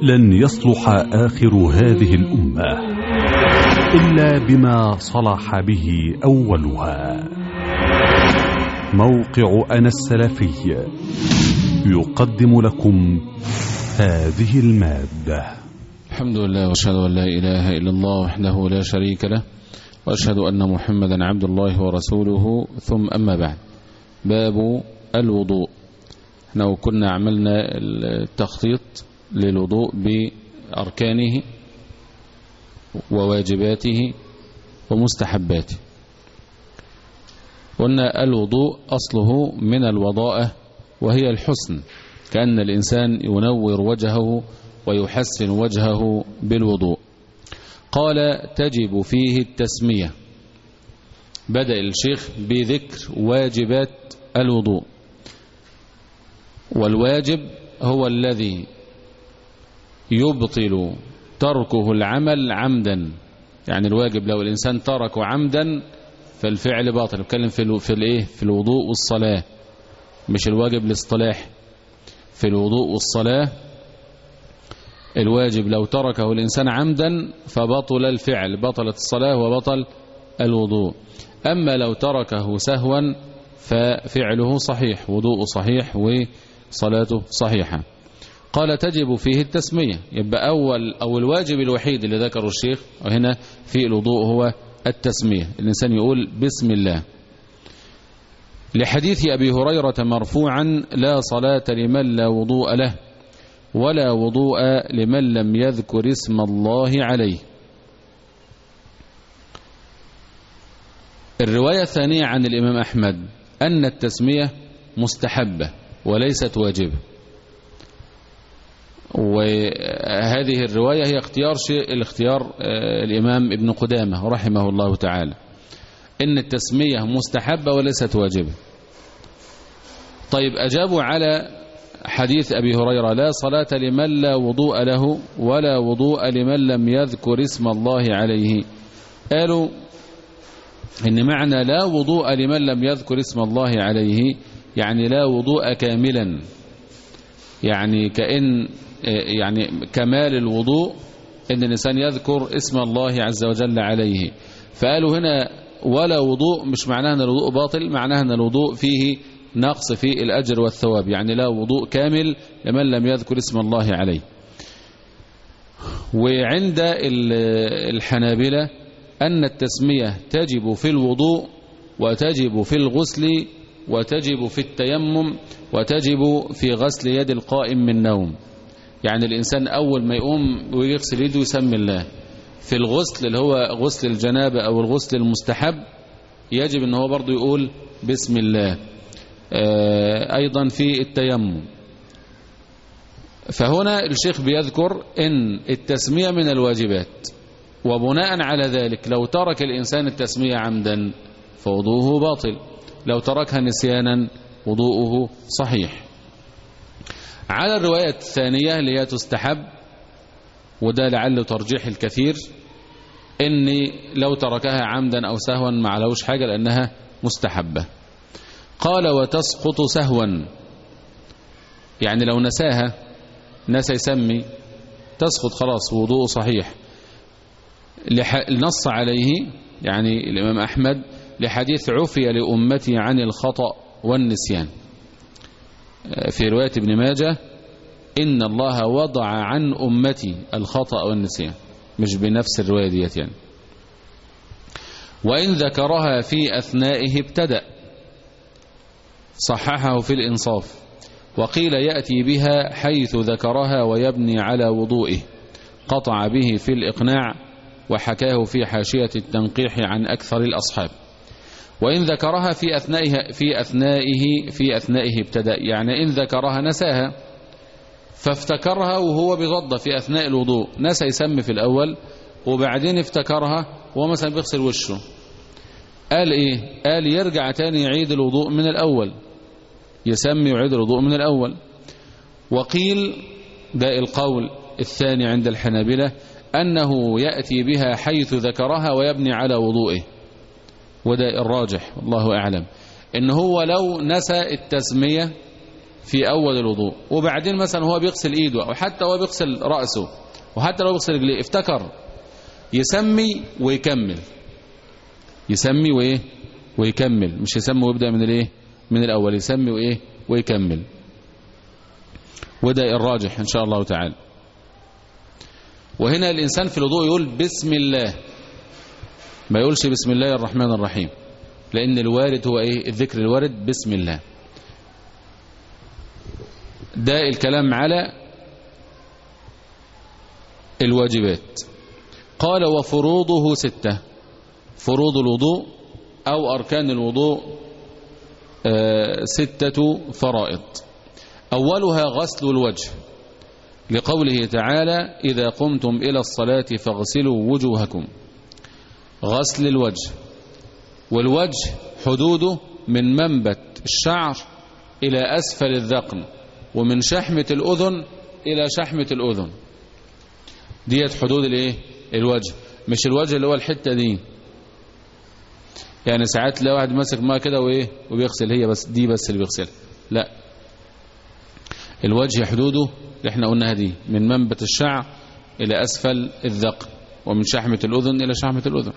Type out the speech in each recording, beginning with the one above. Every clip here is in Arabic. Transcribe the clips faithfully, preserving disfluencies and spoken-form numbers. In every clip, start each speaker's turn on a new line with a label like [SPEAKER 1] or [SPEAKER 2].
[SPEAKER 1] لن يصلح آخر هذه الأمة إلا بما صلح به أولها. موقع أنا السلفي يقدم لكم هذه المادة.
[SPEAKER 2] الحمد لله وأشهد أن لا إله إلا الله وحده لا شريك له، وأشهد أن محمدا عبد الله ورسوله، ثم أما بعد. باب الوضوء. احنا كنا عملنا التخطيط للوضوء بأركانه وواجباته ومستحباته. قلنا الوضوء أصله من الوضاءة، وهي الحسن، كأن الإنسان ينور وجهه ويحسن وجهه بالوضوء. قال تجب فيه التسمية. بدأ الشيخ بذكر واجبات الوضوء، والواجب هو الذي يبطل تركه العمل عمدا. يعني الواجب لو الإنسان تركه عمدا فالفعل باطل. نتكلم في في الايه في الوضوء والصلاة، مش الواجب الاصطلاحي. في الوضوء والصلاة الواجب لو تركه الإنسان عمدا فبطل الفعل، بطلت الصلاة وبطل الوضوء. أما لو تركه سهوا ففعله صحيح، وضوءه صحيح وصلاته صحيحة. قال تجب فيه التسمية. يبقى أول أو الواجب الوحيد اللي ذكره الشيخ هنا في الوضوء هو التسمية. الإنسان يقول بسم الله، لحديث أبي هريرة مرفوعا: لا صلاة لمن لا وضوء له، ولا وضوء لمن لم يذكر اسم الله عليه. الرواية الثانية عن الإمام أحمد أن التسمية مستحبة وليست واجبة، وهذه الرواية هي اختيار شيء الاختيار الإمام ابن قدامة رحمه الله تعالى، إن التسمية مستحبة وليست واجبة. طيب أجابوا على حديث أبي هريرة: لا صلاة لمن لا وضوء له، ولا وضوء لمن لم يذكر اسم الله عليه. قالوا إن معنى لا وضوء لمن لم يذكر اسم الله عليه يعني لا وضوء كاملا، يعني كأن يعني كمال الوضوء إن الإنسان يذكر اسم الله عز وجل عليه. فقالوا هنا ولا وضوء مش معناها أن الوضوء باطل، معناها أن الوضوء فيه نقص في الأجر والثواب، يعني لا وضوء كامل لمن لم يذكر اسم الله عليه. وعند الحنابلة أن التسمية تجب في الوضوء، وتجب في الغسل، وتجب في التيمم، وتجب في غسل يد القائم من نوم. يعني الإنسان أول ما يقوم ويغسل يده يسمي الله. في الغسل اللي هو غسل الجنابة أو الغسل المستحب يجب أنه هو برضو يقول بسم الله. أيضا في التيمم. فهنا الشيخ بيذكر أن التسمية من الواجبات، وبناء على ذلك لو ترك الإنسان التسمية عمدا فوضوءه باطل، لو تركها نسيانا وضوءه صحيح. على الرواية الثانية اللي هي تستحب، وده لعله ترجيح الكثير، إن لو تركها عمدا أو سهوا ما عليهوش حاجة لأنها مستحبة. قال وتسقط سهوا، يعني لو نساها، نسى يسمي، تسقط خلاص وضوء صحيح. نص عليه يعني الإمام أحمد لحديث عفي لأمتي عن الخطأ والنسيان. في رواية ابن ماجه إن الله وضع عن أمتي الخطأ والنسيان، مش بنفس الرواية ديت يعني. وإن ذكرها في أثنائه ابتدأ، صححه في الإنصاف. وقيل يأتي بها حيث ذكرها ويبني على وضوئه، قطع به في الإقناع، وحكاه في حاشية التنقيح عن أكثر الأصحاب. وإن ذكرها في أثنائه في أثنائه في أثنائه ابتدأ، يعني إن ذكرها نساها فافتكرها وهو بغضة في أثناء الوضوء، نسى يسمي في الأول وبعدين افتكرها ومثلا بيغسل وشه، قال إيه؟ قال يرجع تاني يعيد الوضوء من الأول، يسمي ويعيد الوضوء من الأول. وقيل ده القول الثاني عند الحنابلة أنه يأتي بها حيث ذكرها ويبني على وضوئه، وده الراجح والله أعلم، إن هو لو نسى التسمية في أول الوضوء، وبعدين مثلا هو بيغسل إيده أو حتى هو بيغسل رأسه وحتى لو بيغسل رجليه افتكر يسمي ويكمل، يسمي وإيه ويكمل، مش يسمي ويبدأ من الإيه من الأول، يسمي وإيه ويكمل. وده الراجح إن شاء الله تعالى. وهنا الإنسان في الوضوء يقول بسم الله، ما يقولش بسم الله الرحمن الرحيم، لأن الوارد هو إيه الذكر الوارد بسم الله. ده الكلام على الواجبات. قال وفروضه ستة، فروض الوضوء أو أركان الوضوء آه ستة فرائض. أولها غسل الوجه، لقوله تعالى إذا قمتم إلى الصلاة فاغسلوا وجوهكم. غسل الوجه، والوجه حدوده من منبت الشعر إلى أسفل الذقن، ومن شحمة الأذن إلى شحمة الأذن، ديت حدود الايه الوجه. مش الوجه اللي هو الحتة دي، يعني ساعات لو واحد ماسك ماء كده وايه وبيغسل هي بس دي بس اللي بيغسلها، لا، الوجه حدوده اللي احنا قلناها دي من منبت الشعر إلى أسفل الذقن، ومن شحمة الأذن إلى شحمة الأذن.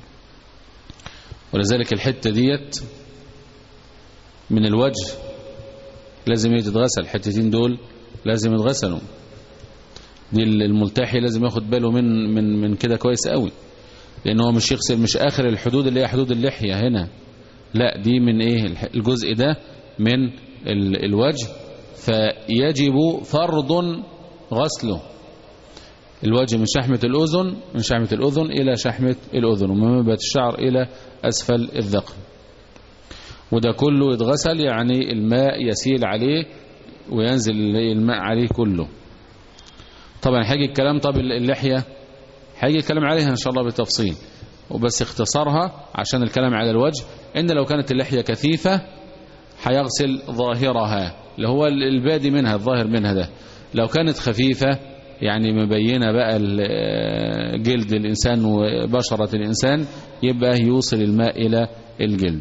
[SPEAKER 2] ولذلك الحتة ديت من الوجه لازم يتغسل، الحتتين دول لازم يتغسلوا. دي الملتحي لازم ياخد باله من من من كده كويس قوي، لأنه هو مش يغسل مش آخر الحدود اللي هي حدود اللحية هنا، لا، دي من ايه الجزء ده من الوجه، فيجب فرض غسله. الوجه من شحمة الأذن من شحمة الأذن إلى شحمة الأذن، ومن منبت الشعر إلى أسفل الذقن، وده كله يتغسل، يعني الماء يسيل عليه وينزل الماء عليه كله. طبعا هيجي الكلام، طب اللحية هيجي الكلام عليها إن شاء الله بالتفصيل، وبس اختصارها عشان الكلام على الوجه إن لو كانت اللحية كثيفة هيغسل ظاهرها اللي هو البادي منها الظاهر منها ده. لو كانت خفيفة يعني مبينة بقى جلد الإنسان وبشرة الإنسان، يبقى يوصل الماء إلى الجلد.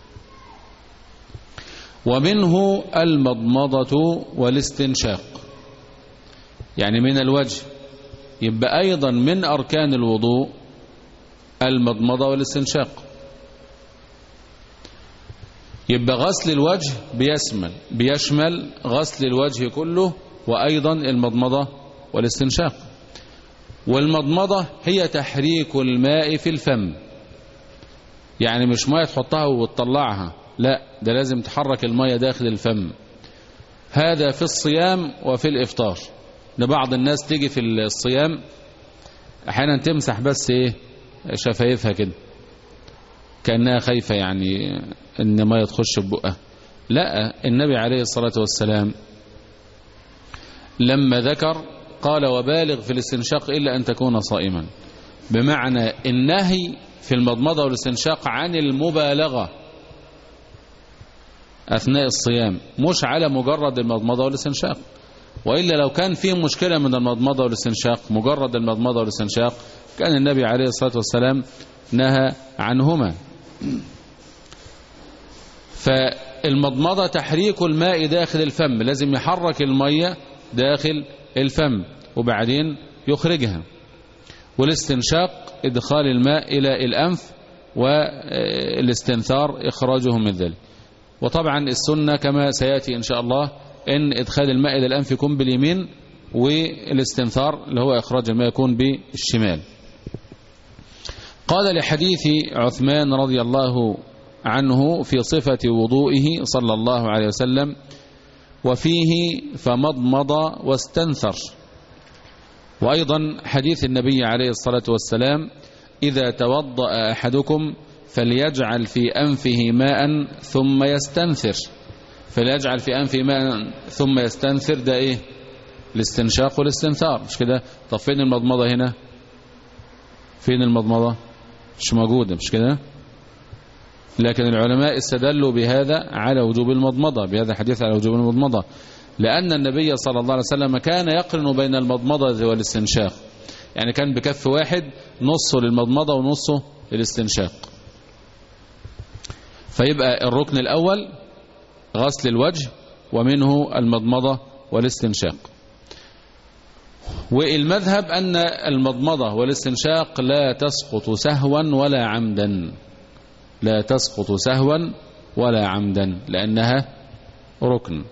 [SPEAKER 2] ومنه المضمضة والاستنشاق، يعني من الوجه، يبقى أيضا من أركان الوضوء المضمضة والاستنشاق. يبقى غسل الوجه بيشمل بيشمل غسل الوجه كله، وأيضا المضمضة والاستنشاق. والمضمضة هي تحريك الماء في الفم، يعني مش مية تحطها وتطلعها، لا، ده لازم تحرك المية داخل الفم. هذا في الصيام وفي الإفطار. لبعض الناس تيجي في الصيام أحيانا تمسح بس إيه شفايفها كده كأنها خايفة يعني إن ما يتخش ببقها، لا، النبي عليه الصلاة والسلام لما ذكر قال وبالغ في الاستنشاق إلا أن تكون صائما، بمعنى النهي في المضمضة والاستنشاق عن المبالغة أثناء الصيام، مش على مجرد المضمضة والاستنشاق. وإلا لو كان فيه مشكلة من المضمضة والاستنشاق، مجرد المضمضة والاستنشاق، كان النبي عليه الصلاة والسلام نهى عنهما. فالمضمضة تحريك الماء داخل الفم، لازم يحرك المية داخل الفم وبعدين يخرجها. والاستنشاق إدخال الماء إلى الأنف، والاستنثار إخراجه من ذلك. وطبعا السنة كما سيأتي إن شاء الله إن إدخال الماء إلى الأنف يكون باليمين، والاستنثار اللي هو إخراج الماء يكون بالشمال. قال لحديث عثمان رضي الله عنه في صفة وضوئه صلى الله عليه وسلم وفيه فمضمض واستنثر. وأيضا حديث النبي عليه الصلاة والسلام إذا توضأ أحدكم فليجعل في أنفه ماء ثم يستنثر، فليجعل في أنفه ماء ثم يستنثر، ده إيه الاستنشاق والاستنثار، مش كده؟ طب فين المضمضة هنا؟ فين المضمضة؟ مش موجودة، مش كده؟ لكن العلماء استدلوا بهذا على وجوب المضمضة، بهذا الحديث على وجوب المضمضة، لأن النبي صلى الله عليه وسلم كان يقرن بين المضمضة والاستنشاق، يعني كان بكف واحد نصه للمضمضة ونصه للاستنشاق. فيبقى الركن الأول غسل الوجه ومنه المضمضة والاستنشاق. والمذهب أن المضمضة والاستنشاق لا تسقط سهوا ولا عمدا، لا تسقط سهوا ولا عمدا لأنها ركن.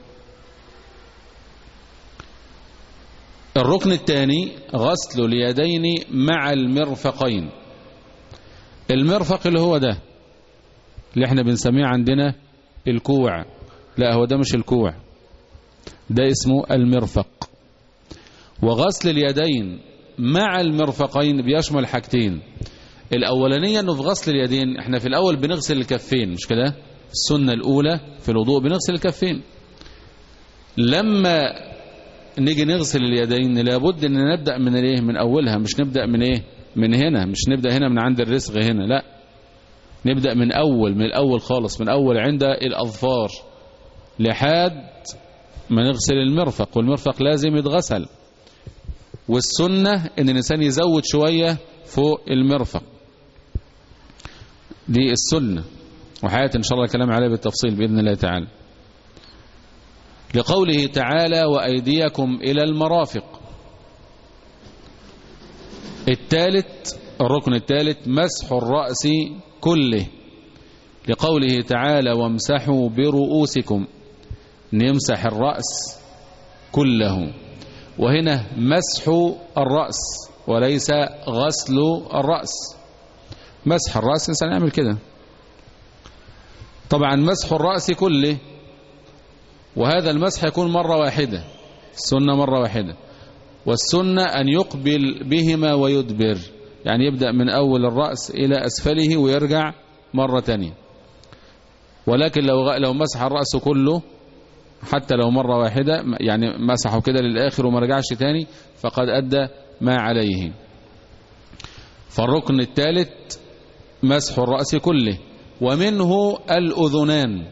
[SPEAKER 2] الركن الثاني غسل اليدين مع المرفقين. المرفق اللي هو ده اللي احنا بنسميه عندنا الكوع، لا هو ده مش الكوع، ده اسمه المرفق. وغسل اليدين مع المرفقين بيشمل حاجتين. الأولانية أنه في غسل اليدين احنا في الأول بنغسل الكفين، مش كده؟ السنة الأولى في الوضوء بنغسل الكفين. لما نيجي نغسل اليدين لابد أن نبدأ من الايه؟ من أولها، مش نبدأ من ايه؟ من هنا، مش نبدأ هنا من عند الرسغ هنا، لا نبدأ من أول، من الأول خالص، من أول عند الأظفار لحد ما نغسل المرفق. والمرفق لازم يتغسل، والسنة ان الانسان يزود شوية فوق المرفق، دي السنة، وحياتي ان شاء الله الكلام عليه بالتفصيل بإذن الله تعالى. لقوله تعالى وأيديكم إلى المرافق. الثالث، الركن الثالث مسح الرأس كله، لقوله تعالى وامسحوا برؤوسكم، نمسح الرأس كله. وهنا مسح الرأس وليس غسل الرأس. مسح الرأس الإنسان يعمل كده. طبعا مسح الرأس كله، وهذا المسح يكون مرة واحدة، السنة مرة واحدة، والسنة أن يقبل بهما ويدبر، يعني يبدأ من أول الرأس إلى أسفله ويرجع مرة تانية. ولكن لو لو مسح الرأس كله حتى لو مرة واحدة، يعني مسحه كده للآخر وما رجعش تاني، فقد أدى ما عليه. فالركن الثالث مسح الرأس كله، ومنه الأذنان،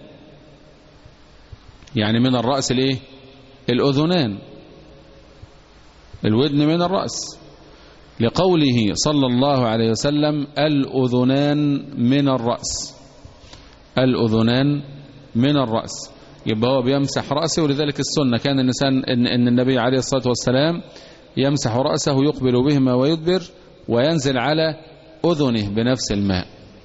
[SPEAKER 2] يعني من الرأس الايه؟ الأذنان، الودن من الرأس، لقوله صلى الله عليه وسلم الأذنان من الرأس، الأذنان من الرأس. يبقى هو بيمسح رأسه، ولذلك السنة كان الإنسان إن, إن النبي عليه الصلاة والسلام يمسح رأسه يقبل بهما ويدبر وينزل على أذنه بنفس الماء.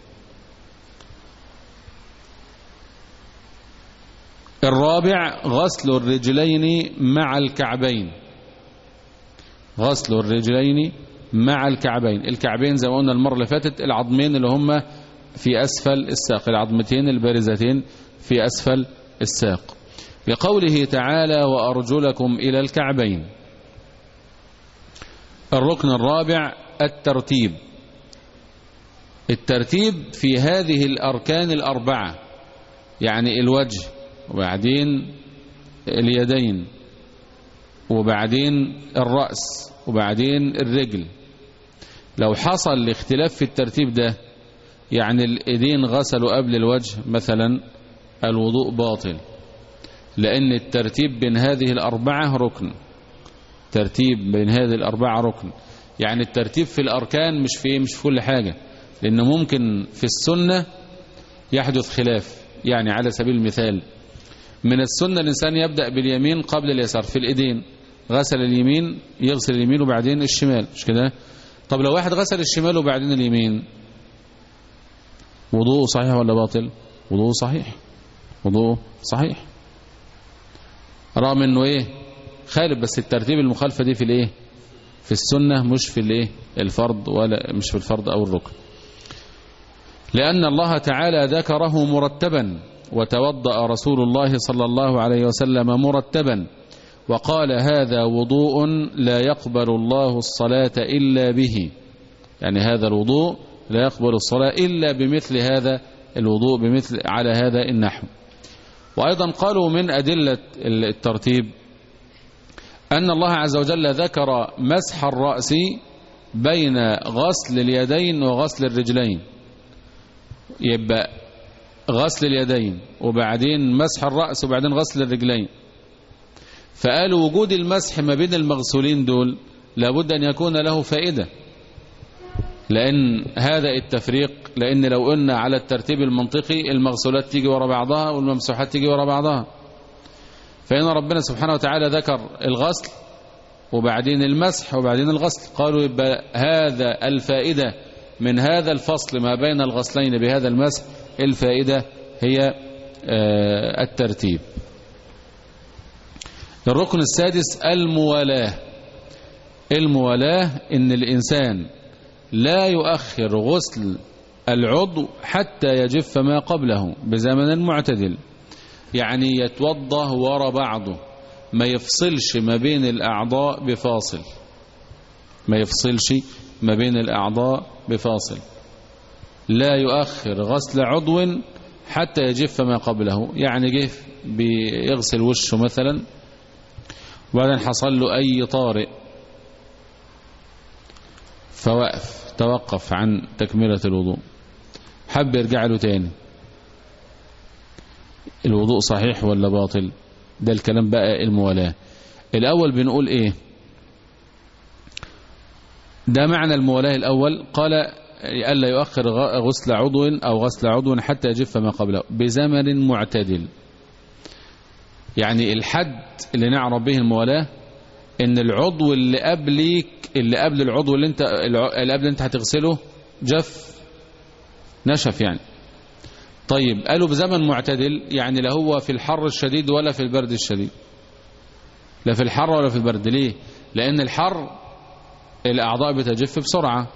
[SPEAKER 2] الرابع غسل الرجلين مع الكعبين، غسل الرجلين مع الكعبين. الكعبين زي ما قلنا المرة اللي فاتت العظمين اللي هم في أسفل الساق، العظمتين البارزتين في أسفل الساق، بقوله تعالى وأرجلكم إلى الكعبين. الركن الرابع الترتيب، الترتيب في هذه الأركان الأربعة، يعني الوجه وبعدين اليدين وبعدين الرأس وبعدين الرجل. لو حصل الاختلاف في الترتيب ده، يعني الإيدين غسلوا قبل الوجه مثلا، الوضوء باطل، لأن الترتيب بين هذه الأربعة ركن، ترتيب بين هذه الأربعة ركن. يعني الترتيب في الأركان مش في مش في كل حاجة، لأن ممكن في السنة يحدث خلاف. يعني على سبيل المثال من السنة الإنسان يبدأ باليمين قبل اليسار في الإيدين، غسل اليمين يغسل اليمين وبعدين الشمال، مش كده؟ طب لو واحد غسل الشمال وبعدين اليمين، وضوءه صحيح ولا باطل؟ وضوءه صحيح، وضوءه صحيح، رغم انه ايه؟ خالف، بس الترتيب المخالفة دي في الايه؟ في السنة، مش في الايه؟ الفرض، ولا مش في الفرض او الركن، لأن الله تعالى ذكره مرتبا، وتوضأ رسول الله صلى الله عليه وسلم مرتبا، وقال هذا وضوء لا يقبل الله الصلاة إلا به، يعني هذا الوضوء لا يقبل الصلاة إلا بمثل هذا الوضوء، بمثل على هذا النحو. وأيضا قالوا من أدلة الترتيب أن الله عز وجل ذكر مسح الرأس بين غسل اليدين وغسل الرجلين، يبقى غسل اليدين وبعدين مسح الرأس وبعدين غسل الرجلين. فقالوا وجود المسح ما بين المغسولين دول لابد أن يكون له فائدة، لأن هذا التفريق، لأن لو قلنا على الترتيب المنطقي المغسولات تيجي وراء بعضها والممسوحات تيجي وراء بعضها، فإن ربنا سبحانه وتعالى ذكر الغسل وبعدين المسح وبعدين الغسل، قالوا يبقى هذا الفائدة من هذا الفصل ما بين الغسلين بهذا المسح، الفائدة هي الترتيب. الركن السادس الموالاة. الموالاة إن الإنسان لا يؤخر غسل العضو حتى يجف ما قبله بزمن معتدل، يعني يتوضأ وراء بعضه، ما يفصلش ما بين الأعضاء بفاصل، ما يفصلش ما بين الأعضاء بفاصل، لا يؤخر غسل عضو حتى يجف ما قبله. يعني جه بيغسل وشه مثلا وبعدين حصل له أي طارئ فوقف توقف عن تكملة الوضوء، حب يرجع له تاني، الوضوء صحيح ولا باطل؟ ده الكلام بقى الموالاة. الأول بنقول إيه؟ ده معنى الموالاة الأول، قال ألا يؤخر غسل عضو أو غسل عضو حتى يجف ما قبله بزمن معتدل. يعني الحد اللي نعرف به الموالاة إن العضو اللي قبليك اللي قبل العضو اللي انت اللي قبل انت هتغسله جف نشف يعني. طيب قالوا بزمن معتدل، يعني لا هو في الحر الشديد ولا في البرد الشديد، لا في الحر ولا في البرد. ليه؟ لأن الحر الأعضاء بتجف بسرعة،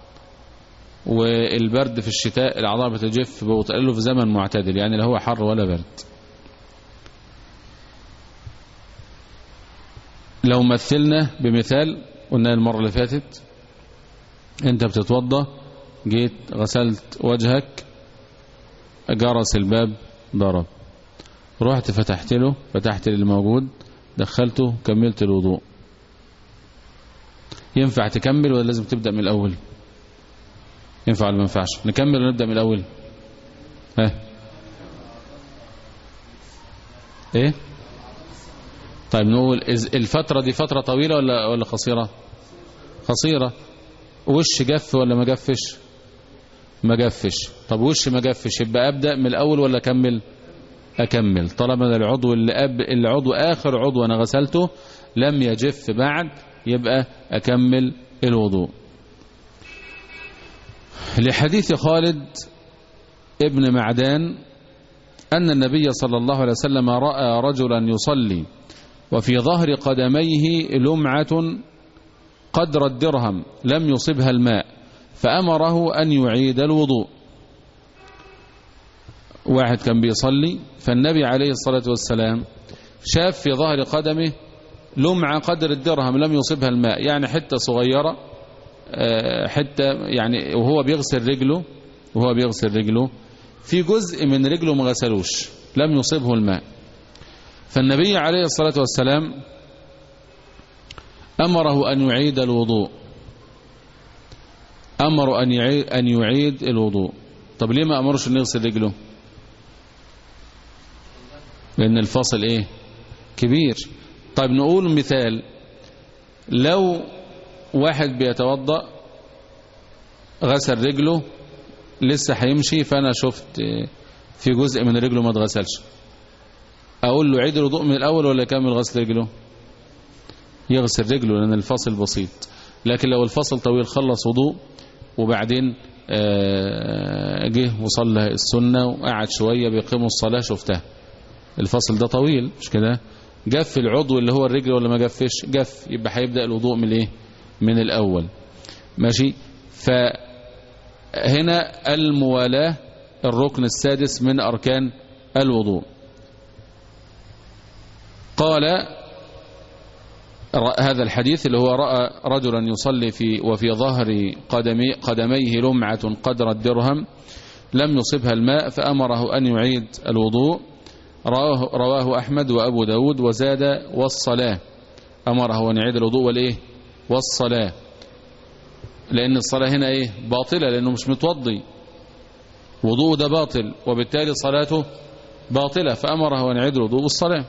[SPEAKER 2] والبرد في الشتاء الأعضاء بتجف ببطء. قالوا في زمن معتدل، يعني لا هو حر ولا برد. لو مثلنا بمثال قلنا المرة اللي فاتت، انت بتتوضى جيت غسلت وجهك، جرس الباب ضرب، رحت فتحت له فتحت اللي موجود دخلته كملت الوضوء، ينفع تكمل ولا لازم تبدأ من الأول؟ ينفع ولا ما ينفعش؟ نكمل ولا نبدأ من الأول؟ ها ايه؟ طيب نقول الفترة دي فترة طويلة ولا ولا قصيرة؟ قصيرة. وش جف ولا ما جفش؟ ما جفش. طب وش ما جفش يبقى أبدأ من الأول ولا أكمل؟ أكمل، طالما العضو اللي أب... العضو آخر عضو أنا غسلته لم يجف بعد، يبقى أكمل الوضوء. لحديث خالد ابن معدان أن النبي صلى الله عليه وسلم رأى رجلا يصلي وفي ظهر قدميه لمعة قدر الدرهم لم يصبها الماء فأمره أن يعيد الوضوء. واحد كان بيصلي فالنبي عليه الصلاة والسلام شاف في ظهر قدمه لمعة قدر الدرهم لم يصبها الماء، يعني حتة صغيرة، حتة يعني وهو بيغسل رجله وهو بيغسل رجله في جزء من رجله ما غسلوش لم يصبه الماء. فالنبي عليه الصلاة والسلام أمره أن يعيد الوضوء، أمر أن يعيد, أن يعيد الوضوء. طب ليه ما أمرش أن يغسل رجله؟ لأن الفاصل إيه؟ كبير. طيب نقول مثال، لو واحد بيتوضأ غسل رجله لسه هيمشي فأنا شفت في جزء من رجله ما اتغسلش، أقول له عيد الوضوء من الأول ولا يكمل غسل رجله؟ يغسل رجله لأن الفاصل بسيط. لكن لو الفاصل طويل خلص وضوء وبعدين جه وصلى السنة وقعد شوية بيقيموا الصلاة شفتها الفاصل ده طويل مش كده، جف العضو اللي هو الرجل ولا ما جفش؟ جف، يبقى هيبدأ الوضوء من الايه؟ من الأول. ماشي. فهنا الموالاة الركن السادس من أركان الوضوء. قال هذا الحديث اللي هو رأى رجلا يصلي في وفي ظهر قدمي قدميه لمعة قدر الدرهم لم يصبها الماء فأمره أن يعيد الوضوء. رواه, رواه أحمد وأبو داود وزاد والصلاة، أمره أن يعيد الوضوء والإيه؟ والصلاة، لأن الصلاة هنا إيه؟ باطلة، لأنه مش متوضي، وضوء ده باطل وبالتالي صلاته باطلة، فأمره أن يعيد الوضوء والصلاة.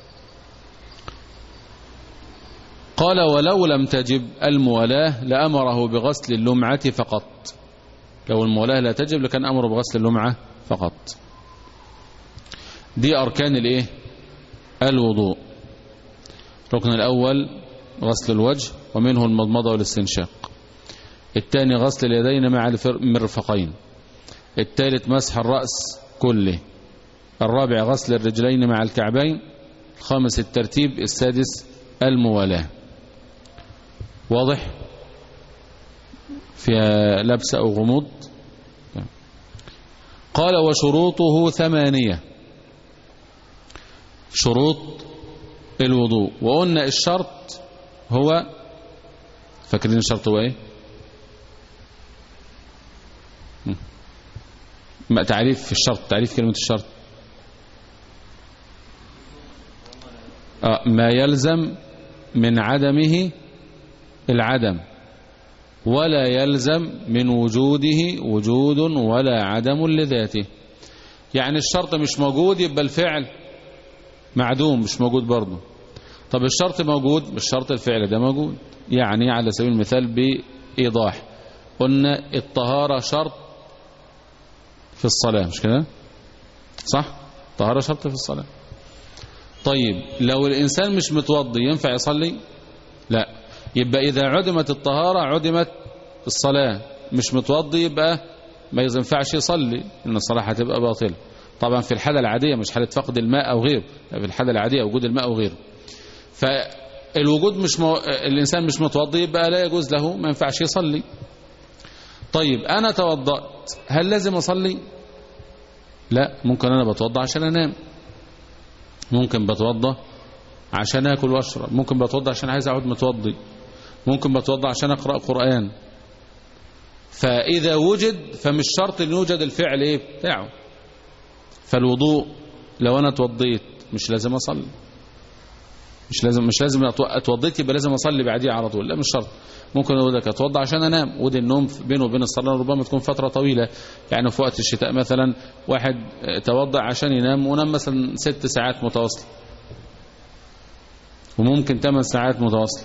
[SPEAKER 2] قال ولو لم تجب الموالاة لأمره بغسل اللمعة فقط. لو الموالاة لا تجب لكان أمره بغسل اللمعة فقط. دي أركان الإيه؟ الوضوء. الركن الأول غسل الوجه ومنه المضمضة والاستنشاق. الثاني غسل اليدين مع المرفقين. الثالث مسح الرأس كله. الرابع غسل الرجلين مع الكعبين. الخامس الترتيب. السادس الموالاة. واضح؟ فيها لبس أو غموض؟ قال وشروطه ثمانية. شروط الوضوء، وقلنا الشرط هو، فاكرين الشرط هو ايه؟ ما تعريف في الشرط، تعريف كلمة الشرط آه ما يلزم من عدمه العدم، ولا يلزم من وجوده وجود ولا عدم لذاته. يعني الشرط مش موجود يبقى الفعل معدوم، مش موجود برضه. طب الشرط موجود، مش شرط الفعل ده موجود. يعني على سبيل المثال بإيضاح، قلنا الطهارة شرط في الصلاة، مش كده؟ صح؟ الطهارة شرط في الصلاة. طيب لو الإنسان مش متوضي ينفع يصلي؟ لا. يبقى إذا عدمت الطهارة عدمت الصلاة. مش متوضي يبقى ما ينفعش يصلي، إن الصلاة هتبقى باطلة. طبعا في الحالة العادية، مش حالة فقد الماء أو غيره، في الحالة العادية وجود الماء أو غيره. فالوجود مش مو... الإنسان مش متوضي يبقى لا يجوز له، ما ينفعش يصلي. طيب أنا توضأت، هل لازم أصلي؟ لا. ممكن أنا بتوضأ عشان أنام، ممكن بتوضأ عشان أكل وأشرب، ممكن بتوضأ عشان عايز أقعد متوضي، ممكن بتوضأ عشان أقرأ قرآن. فإذا وجد فمش شرط أن يوجد الفعل إيه بتاعه. فالوضوء لو أنا توضيت مش لازم أصلي، مش لازم مش لازم اتوضيت يبقى لازم اصلي بعديه على طول، لا مش شرط. ممكن اقول لك اتوضى عشان انام، ودي النوم بينه وبين الصلاه ربما تكون فتره طويله. يعني في وقت الشتاء مثلا واحد توضى عشان ينام ونام مثلا ست ساعات متواصله، وممكن ثمان ساعات متواصله،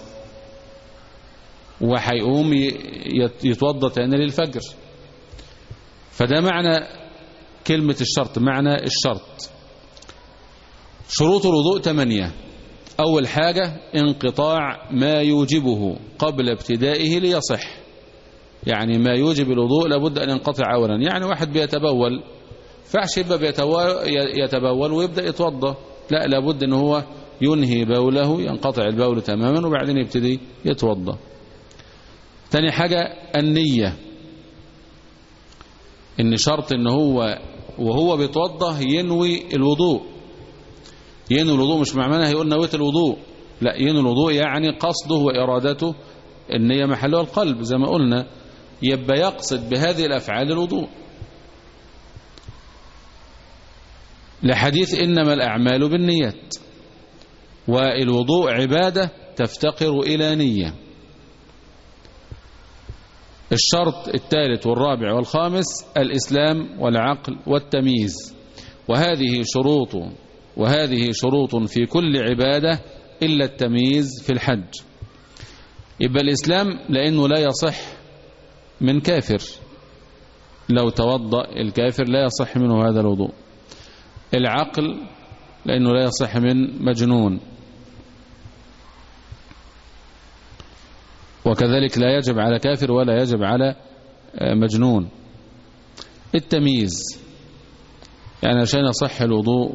[SPEAKER 2] وهيقوم يتوضى تاني للفجر. فده معنى كلمه الشرط، معنى الشرط. شروط الوضوء ثمانية. أول حاجة انقطاع ما يوجبه قبل ابتدائه ليصح. يعني ما يوجب الوضوء لابد أن ينقطع أولا. يعني واحد بيتبول، فعش يبقى يتبول ويبدأ يتوضى، لا، لابد أن هو ينهي بوله، ينقطع البول تماما وبعدين يبتدي يتوضى. تاني حاجة النية، إن شرط إن هو وهو بيتوضى ينوي الوضوء. ينوي الوضوء مش معناه هيقول نويت الوضوء، لا، ينوي الوضوء يعني قصده وإرادته. النية محلها القلب زي ما قلنا، يبقى يقصد بهذه الأفعال الوضوء، لحديث إنما الأعمال بالنيات، والوضوء عبادة تفتقر إلى نية. الشرط الثالث والرابع والخامس الإسلام والعقل والتمييز، وهذه شروط وهذه شروط في كل عبادة إلا التمييز في الحج. يبقى الإسلام لأنه لا يصح من كافر، لو توضأ الكافر لا يصح منه هذا الوضوء. العقل لأنه لا يصح من مجنون، وكذلك لا يجب على كافر ولا يجب على مجنون. التمييز يعني عشان يصح الوضوء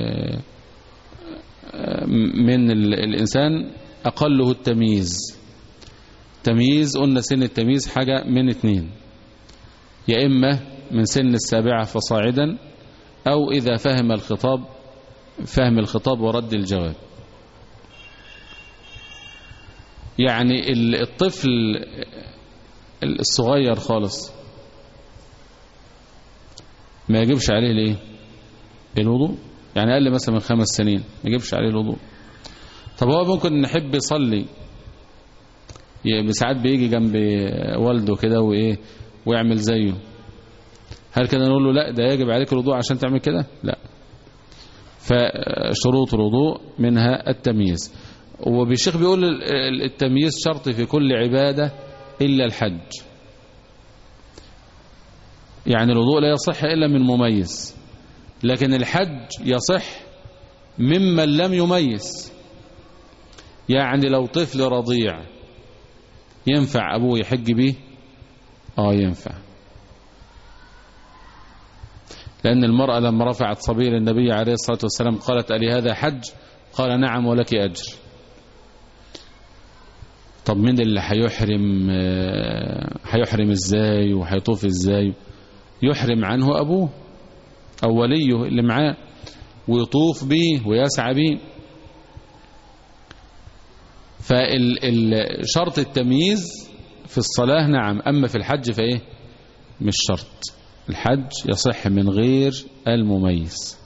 [SPEAKER 2] من الإنسان أقله التمييز. تمييز قلنا سن التمييز حاجة من اتنين، يا إما من سن السابعة فصاعدا، أو إذا فهم الخطاب فهم الخطاب ورد الجواب. يعني الطفل الصغير خالص ما يجبش عليه ليه الوضوء، يعني أقل مثلا من خمس سنين ما يجبش عليه الوضوء. طب هو ممكن نحب يصلي، ساعات بيجي جنب والده كده وإيه ويعمل زيه، هل كده نقول له لا ده يجب عليك الوضوء عشان تعمل كده؟ لا. فشروط الوضوء منها التمييز. وبالشيخ بيقول التمييز شرط في كل عبادة إلا الحج. يعني الوضوء لا يصح إلا من مميز، لكن الحج يصح ممن لم يميز. يعني لو طفل رضيع ينفع أبوه يحج به؟ آه ينفع، لأن المرأة لما رفعت صبي للنبي عليه الصلاة والسلام قالت ألي هذا حج؟ قال نعم ولك أجر. طب مين اللي هيحرم؟ هيحرم ازاي وهيطوف ازاي؟ يحرم عنه أبوه أو وليه اللي معاه ويطوف به ويسعى به. فشرط التمييز في الصلاة نعم، أما في الحج فإيه؟ مش شرط. الحج يصح من غير المميز.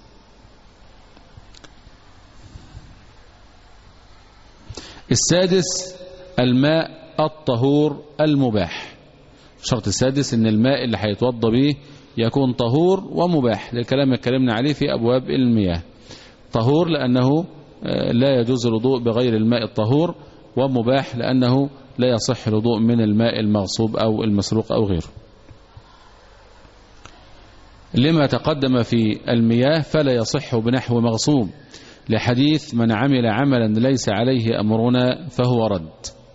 [SPEAKER 2] السادس الماء الطهور المباح. الشرط السادس ان الماء اللي هيتوضى به يكون طهور ومباح، للكلام اللي اتكلمنا عليه في أبواب المياه. طهور لأنه لا يجوز الوضوء بغير الماء الطهور، ومباح لأنه لا يصح الوضوء من الماء المغصوب أو المسروق أو غيره. لما تقدم في المياه فلا يصح بنحو مغصوب، لحديث من عمل عملا ليس عليه أمرنا فهو رد.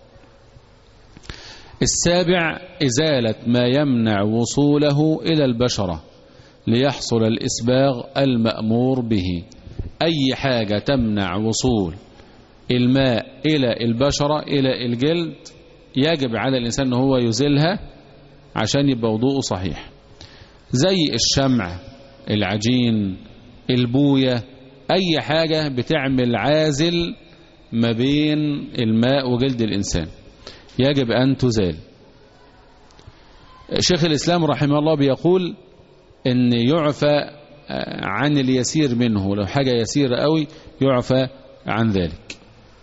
[SPEAKER 2] السابع إزالة ما يمنع وصوله إلى البشرة ليحصل الإسباغ المأمور به. أي حاجة تمنع وصول الماء إلى البشرة إلى الجلد يجب على الإنسان أنه هو يزيلها عشان يبقى وضوءه صحيح، زي الشمع، العجين، البوية، أي حاجة بتعمل عازل ما بين الماء وجلد الإنسان يجب أن تزال. شيخ الإسلام رحمه الله بيقول إن يعفى عن اليسير منه، لو حاجة يسيرة قوي يعفى عن ذلك.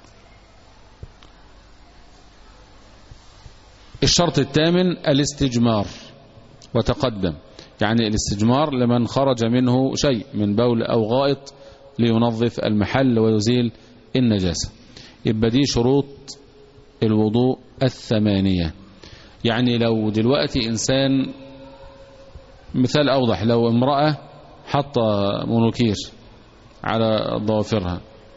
[SPEAKER 2] الشرط الثامن الاستجمار، وتقدم يعني الاستجمار لمن خرج منه شيء من بول أو غائط لينظف المحل ويزيل النجاسة. يبقى دي شروط الوضوء الثمانية. يعني لو دلوقتي إنسان، مثال أوضح، لو امرأة حط منوكير على ضوافرها،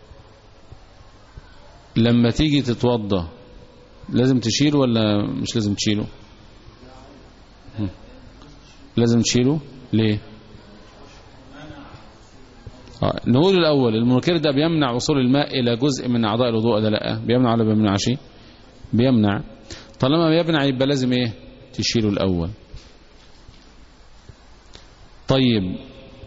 [SPEAKER 2] لما تيجي تتوضى لازم تشيله ولا مش لازم تشيله؟ لازم تشيله. ليه؟ آه. نقول الأول المنوكير ده بيمنع وصول الماء إلى جزء من أعضاء الوضوء ده؟ لا، بيمنع ولا بيمنع شيء؟ بيمنع. طالما بيمنع يبقى لازم ايه؟ تشيله الأول. طيب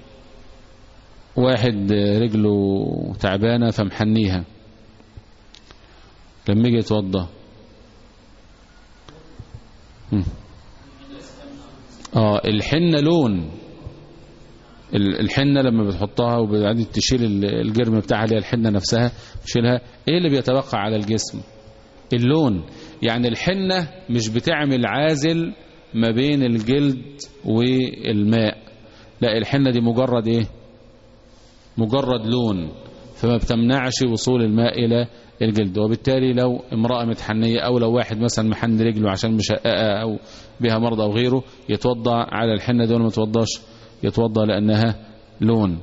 [SPEAKER 2] واحد رجله تعبانة فمحنيها، لما يجي يتوضى اه الحنة لون، الحنة لما بتحطها وبعدين تشيل الجرم بتاعها اللي هي الحنة نفسها تشيلها، ايه اللي بيتبقى على الجسم؟ اللون. يعني الحنة مش بتعمل عازل ما بين الجلد والماء، لا، الحنة دي مجرد ايه؟ مجرد لون، فما بتمنعش وصول الماء إلى الجلد. وبالتالي لو امرأة متحنية أو لو واحد مثلا محن رجله عشان مشققة أو بها مرض أو غيره يتوضى على الحنة دي ولا ما يتوضاش؟ يتوضى لأنها لون.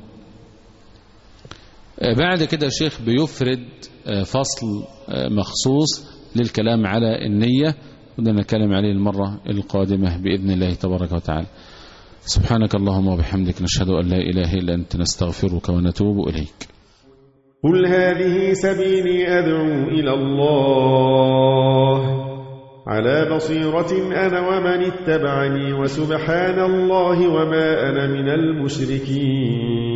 [SPEAKER 2] بعد كده الشيخ بيفرد فصل مخصوص للكلام على النية، وده نتكلم عليه المرة القادمة بإذن الله تبارك وتعالى. سبحانك اللهم وبحمدك، نشهد أن لا إله إلا أنت، نستغفرك ونتوب إليك.
[SPEAKER 3] قل هذه سبيلي أدعو إلى الله على بصيرة أنا ومن اتبعني، وسبحان الله وما أنا من المشركين.